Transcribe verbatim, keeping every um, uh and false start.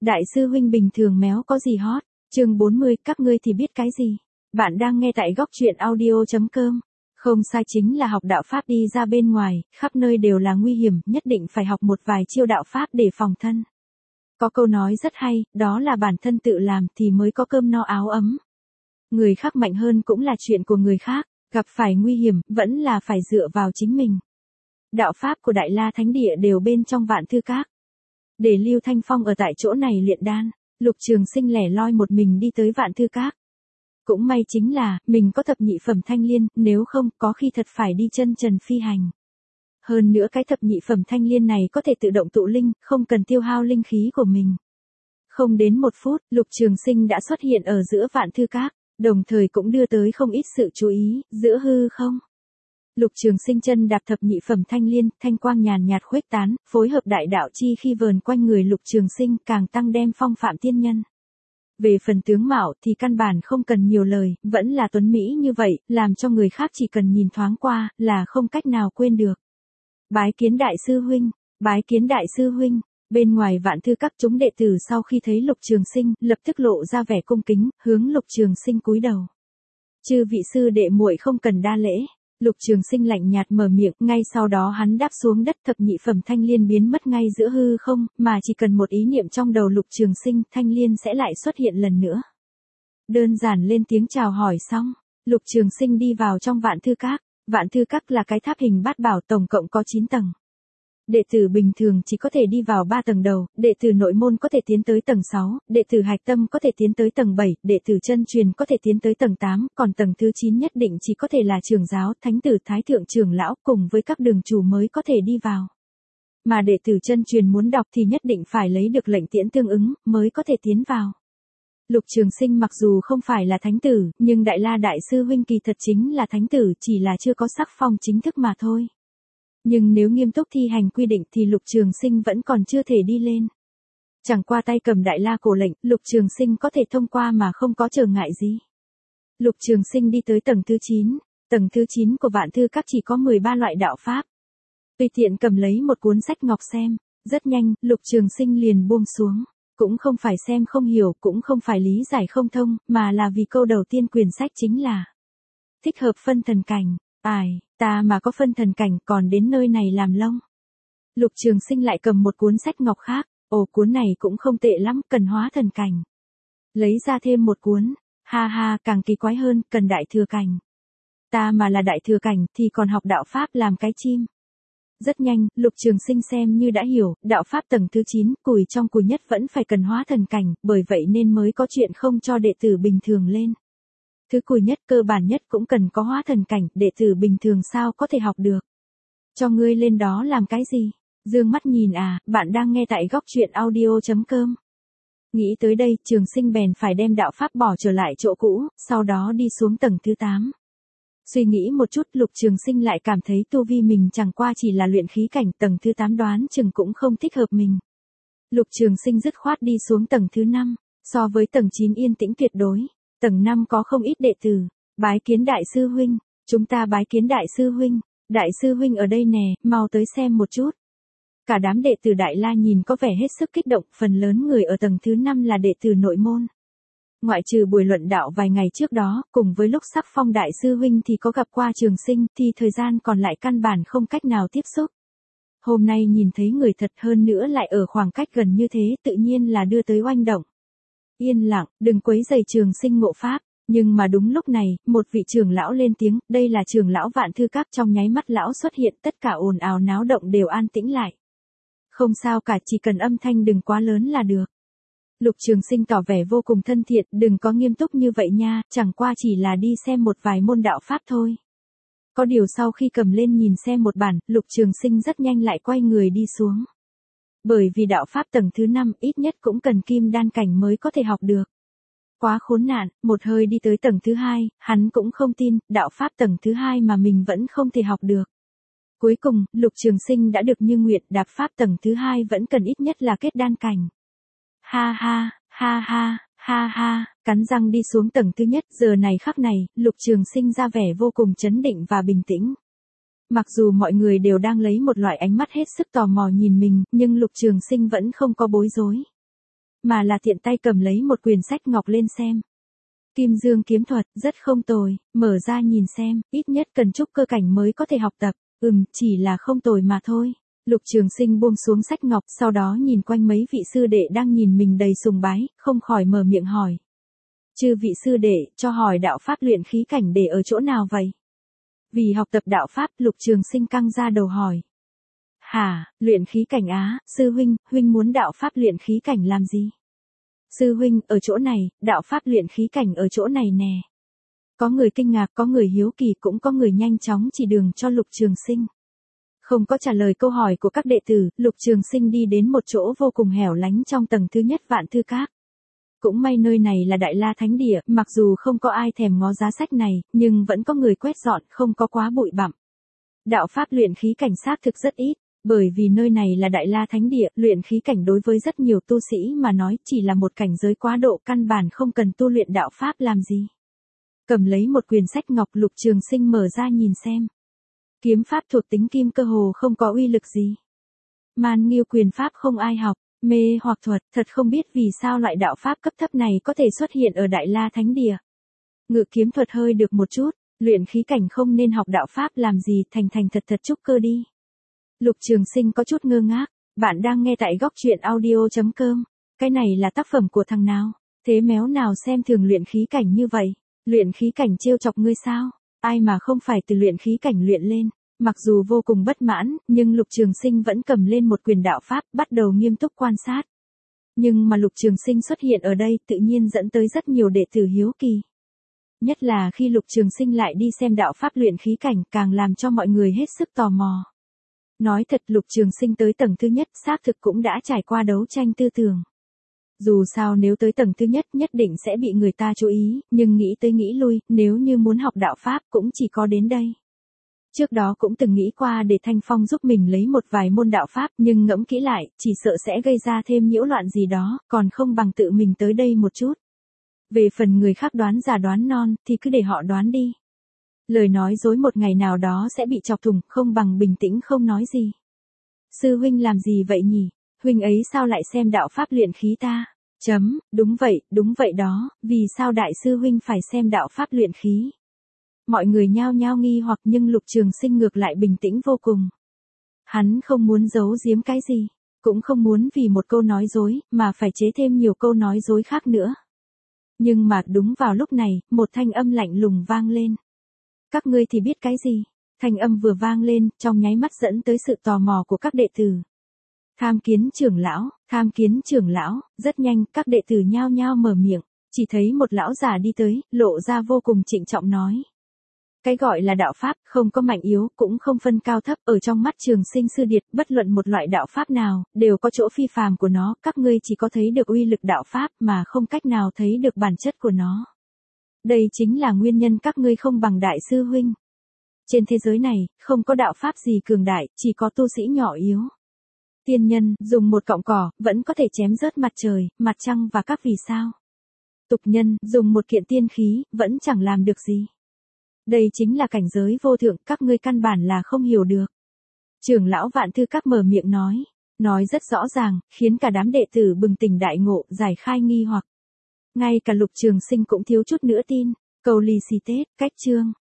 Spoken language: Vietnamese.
Đại sư huynh bình thường méo có gì hot? Chương bốn mươi, các ngươi thì biết cái gì? Bạn đang nghe tại góc truyện audio chấm com. Không sai, chính là học đạo pháp đi ra bên ngoài, khắp nơi đều là nguy hiểm, nhất định phải học một vài chiêu đạo pháp để phòng thân. Có câu nói rất hay, đó là bản thân tự làm thì mới có cơm no áo ấm. Người khác mạnh hơn cũng là chuyện của người khác, gặp phải nguy hiểm, vẫn là phải dựa vào chính mình. Đạo pháp của Đại La Thánh Địa đều bên trong Vạn Thư Các. Để Lưu Thanh Phong ở tại chỗ này luyện đan, Lục Trường Sinh lẻ loi một mình đi tới Vạn Thư Các. Cũng may chính là, mình có thập nhị phẩm thanh liên, nếu không, có khi thật phải đi chân trần phi hành. Hơn nữa cái thập nhị phẩm thanh liên này có thể tự động tụ linh, không cần tiêu hao linh khí của mình. Không đến một phút, Lục Trường Sinh đã xuất hiện ở giữa Vạn Thư Các, đồng thời cũng đưa tới không ít sự chú ý, giữa hư không. Lục Trường Sinh chân đạp thập nhị phẩm thanh liên, thanh quang nhàn nhạt khuếch tán, phối hợp đại đạo chi khi vờn quanh người Lục Trường Sinh, càng tăng đem phong phạm tiên nhân. Về phần tướng mạo thì căn bản không cần nhiều lời, vẫn là tuấn mỹ như vậy, làm cho người khác chỉ cần nhìn thoáng qua, là không cách nào quên được. Bái kiến đại sư huynh, bái kiến đại sư huynh. Bên ngoài Vạn Thư Các chúng đệ tử sau khi thấy Lục Trường Sinh, lập tức lộ ra vẻ cung kính, hướng Lục Trường Sinh cúi đầu. Chư vị sư đệ muội không cần đa lễ. Lục Trường Sinh lạnh nhạt mở miệng, ngay sau đó hắn đáp xuống đất, thập nhị phẩm thanh liên biến mất ngay giữa hư không, mà chỉ cần một ý niệm trong đầu Lục Trường Sinh, thanh liên sẽ lại xuất hiện lần nữa. Đơn giản lên tiếng chào hỏi xong, Lục Trường Sinh đi vào trong Vạn Thư Các. Vạn Thư Các là cái tháp hình bát bảo, tổng cộng có chín tầng. Đệ tử bình thường chỉ có thể đi vào ba tầng đầu, đệ tử nội môn có thể tiến tới tầng sáu, đệ tử hạch tâm có thể tiến tới tầng bảy, đệ tử chân truyền có thể tiến tới tầng tám, còn tầng thứ chín nhất định chỉ có thể là trưởng giáo, thánh tử, thái thượng trưởng lão cùng với các đường chủ mới có thể đi vào. Mà đệ tử chân truyền muốn đọc thì nhất định phải lấy được lệnh tiễn tương ứng mới có thể tiến vào. Lục Trường Sinh mặc dù không phải là thánh tử, nhưng Đại La đại sư huynh kỳ thật chính là thánh tử, chỉ là chưa có sắc phong chính thức mà thôi. Nhưng nếu nghiêm túc thi hành quy định thì Lục Trường Sinh vẫn còn chưa thể đi lên. Chẳng qua tay cầm Đại La cổ lệnh, Lục Trường Sinh có thể thông qua mà không có trở ngại gì. Lục Trường Sinh đi tới tầng thứ chín, tầng thứ chín của Vạn Thư Các chỉ có mười ba loại đạo pháp. Tùy tiện cầm lấy một cuốn sách ngọc xem, rất nhanh, Lục Trường Sinh liền buông xuống. Cũng không phải xem không hiểu, cũng không phải lý giải không thông, mà là vì câu đầu tiên quyển sách chính là thích hợp phân thần cảnh. Ai, ta mà có phân thần cảnh còn đến nơi này làm lông. Lục Trường Sinh lại cầm một cuốn sách ngọc khác, ồ cuốn này cũng không tệ lắm, cần hóa thần cảnh. Lấy ra thêm một cuốn, ha ha, càng kỳ quái hơn, cần đại thừa cảnh. Ta mà là đại thừa cảnh thì còn học đạo pháp làm cái chim. Rất nhanh, Lục Trường Sinh xem như đã hiểu, đạo pháp tầng thứ chín, cùi trong cùi nhất vẫn phải cần hóa thần cảnh, bởi vậy nên mới có chuyện không cho đệ tử bình thường lên. Thứ cùi nhất, cơ bản nhất cũng cần có hóa thần cảnh, đệ tử bình thường sao có thể học được. Cho ngươi lên đó làm cái gì? Dương mắt nhìn à, bạn đang nghe tại góc truyện audio chấm com. Nghĩ tới đây, Trường Sinh bèn phải đem đạo pháp bỏ trở lại chỗ cũ, sau đó đi xuống tầng thứ tám. Suy nghĩ một chút, Lục Trường Sinh lại cảm thấy tu vi mình chẳng qua chỉ là luyện khí cảnh, tầng thứ tám đoán chừng cũng không thích hợp mình. Lục Trường Sinh dứt khoát đi xuống tầng thứ năm, so với tầng chín yên tĩnh tuyệt đối. Tầng năm có không ít đệ tử, bái kiến đại sư huynh, chúng ta bái kiến đại sư huynh, đại sư huynh ở đây nè, mau tới xem một chút. Cả đám đệ tử Đại La nhìn có vẻ hết sức kích động, phần lớn người ở tầng thứ năm là đệ tử nội môn. Ngoại trừ buổi luận đạo vài ngày trước đó, cùng với lúc sắc phong đại sư huynh thì có gặp qua Trường Sinh, thì thời gian còn lại căn bản không cách nào tiếp xúc. Hôm nay nhìn thấy người thật, hơn nữa lại ở khoảng cách gần như thế, tự nhiên là đưa tới oanh động. Yên lặng, đừng quấy rầy Trường Sinh ngộ pháp, nhưng mà đúng lúc này, một vị trưởng lão lên tiếng, đây là trưởng lão Vạn Thư Các, trong nháy mắt lão xuất hiện, tất cả ồn ào náo động đều an tĩnh lại. Không sao cả, chỉ cần âm thanh đừng quá lớn là được. Lục Trường Sinh tỏ vẻ vô cùng thân thiện, đừng có nghiêm túc như vậy nha, chẳng qua chỉ là đi xem một vài môn đạo pháp thôi. Có điều sau khi cầm lên nhìn xem một bản, Lục Trường Sinh rất nhanh lại quay người đi xuống. Bởi vì đạo pháp tầng thứ năm ít nhất cũng cần kim đan cảnh mới có thể học được. Quá khốn nạn, một hơi đi tới tầng thứ hai, hắn cũng không tin, đạo pháp tầng thứ hai mà mình vẫn không thể học được. Cuối cùng, Lục Trường Sinh đã được như nguyện, đạp pháp tầng thứ hai vẫn cần ít nhất là kết đan cảnh. Ha ha, ha ha, ha ha, cắn răng đi xuống tầng thứ nhất, giờ này khắc này, Lục Trường Sinh ra vẻ vô cùng trấn định và bình tĩnh. Mặc dù mọi người đều đang lấy một loại ánh mắt hết sức tò mò nhìn mình, nhưng Lục Trường Sinh vẫn không có bối rối. mà là tiện tay cầm lấy một quyển sách ngọc lên xem. Kim Dương kiếm thuật, rất không tồi, mở ra nhìn xem, ít nhất cần trúc cơ cảnh mới có thể học tập, ừm, chỉ là không tồi mà thôi. Lục Trường Sinh buông xuống sách ngọc, sau đó nhìn quanh mấy vị sư đệ đang nhìn mình đầy sùng bái, không khỏi mở miệng hỏi. Chư vị sư đệ, cho hỏi đạo pháp luyện khí cảnh để ở chỗ nào vậy? Vì học tập đạo pháp, Lục Trường Sinh căng ra đầu hỏi. Hả, luyện khí cảnh á, sư huynh, huynh muốn đạo pháp luyện khí cảnh làm gì? Sư huynh, ở chỗ này, đạo pháp luyện khí cảnh ở chỗ này nè. Có người kinh ngạc, có người hiếu kỳ, cũng có người nhanh chóng chỉ đường cho Lục Trường Sinh. Không có trả lời câu hỏi của các đệ tử, Lục Trường Sinh đi đến một chỗ vô cùng hẻo lánh trong tầng thứ nhất Vạn Thư Các. Cũng may nơi này là Đại La Thánh Địa, mặc dù không có ai thèm ngó giá sách này, nhưng vẫn có người quét dọn, không có quá bụi bặm. Đạo pháp luyện khí cảnh xác thực rất ít, bởi vì nơi này là Đại La Thánh Địa, luyện khí cảnh đối với rất nhiều tu sĩ mà nói chỉ là một cảnh giới quá độ, căn bản không cần tu luyện đạo pháp làm gì. Cầm lấy một quyển sách ngọc, Lục Trường Sinh mở ra nhìn xem. Kiếm pháp thuộc tính kim cơ hồ không có uy lực gì. Man Nghiêu quyền pháp không ai học, mê hoặc thuật, thật không biết vì sao loại đạo pháp cấp thấp này có thể xuất hiện ở Đại La Thánh Địa. Ngự kiếm thuật hơi được một chút, luyện khí cảnh không nên học đạo pháp làm gì, thành thành thật thật trúc cơ đi. Lục Trường Sinh có chút ngơ ngác, bạn đang nghe tại góc truyện audio chấm com. Cái này là tác phẩm của thằng nào? Thế méo nào xem thường luyện khí cảnh như vậy? Luyện khí cảnh trêu chọc ngươi sao? Ai mà không phải từ luyện khí cảnh luyện lên? Mặc dù vô cùng bất mãn, nhưng Lục Trường Sinh vẫn cầm lên một quyển đạo pháp, bắt đầu nghiêm túc quan sát. Nhưng mà Lục Trường Sinh xuất hiện ở đây tự nhiên dẫn tới rất nhiều đệ tử hiếu kỳ. Nhất là khi Lục Trường Sinh lại đi xem đạo pháp luyện khí cảnh, càng làm cho mọi người hết sức tò mò. Nói thật, Lục Trường Sinh tới tầng thứ nhất xác thực cũng đã trải qua đấu tranh tư tưởng. Dù sao nếu tới tầng thứ nhất nhất định sẽ bị người ta chú ý, nhưng nghĩ tới nghĩ lui, nếu như muốn học đạo pháp cũng chỉ có đến đây. Trước đó cũng từng nghĩ qua để Thanh Phong giúp mình lấy một vài môn đạo pháp, nhưng ngẫm kỹ lại, chỉ sợ sẽ gây ra thêm nhiễu loạn gì đó, còn không bằng tự mình tới đây một chút. Về phần người khác đoán già đoán non, thì cứ để họ đoán đi. Lời nói dối một ngày nào đó sẽ bị chọc thủng, không bằng bình tĩnh không nói gì. Sư huynh làm gì vậy nhỉ? Huynh ấy sao lại xem đạo pháp luyện khí ta? Chấm, đúng vậy, đúng vậy đó, vì sao đại sư huynh phải xem đạo pháp luyện khí? Mọi người nhao nhao nghi hoặc, nhưng Lục Trường Sinh ngược lại bình tĩnh vô cùng. Hắn không muốn giấu giếm cái gì, cũng không muốn vì một câu nói dối, mà phải chế thêm nhiều câu nói dối khác nữa. Nhưng mà đúng vào lúc này, một thanh âm lạnh lùng vang lên. Các ngươi thì biết cái gì? Thanh âm vừa vang lên, trong nháy mắt dẫn tới sự tò mò của các đệ tử. Tham Kiến trưởng lão, Tham Kiến trưởng lão, rất nhanh, các đệ tử nhao nhao mở miệng, chỉ thấy một lão già đi tới, lộ ra vô cùng trịnh trọng nói. Cái gọi là đạo pháp, không có mạnh yếu, cũng không phân cao thấp, ở trong mắt Trường Sinh sư điệt, bất luận một loại đạo pháp nào, đều có chỗ phi phàm của nó, các ngươi chỉ có thấy được uy lực đạo pháp, mà không cách nào thấy được bản chất của nó. Đây chính là nguyên nhân các ngươi không bằng đại sư huynh. Trên thế giới này, không có đạo pháp gì cường đại, chỉ có tu sĩ nhỏ yếu. Tiên nhân, dùng một cọng cỏ, vẫn có thể chém rớt mặt trời, mặt trăng và các vì sao. Tục nhân, dùng một kiện tiên khí, vẫn chẳng làm được gì. Đây chính là cảnh giới vô thượng, các ngươi căn bản là không hiểu được. Trưởng lão Vạn Thư Các mở miệng nói, nói rất rõ ràng, khiến cả đám đệ tử bừng tỉnh đại ngộ, giải khai nghi hoặc. Ngay cả Lục Trường Sinh cũng thiếu chút nữa tin. Câu ly si tết, cách chương.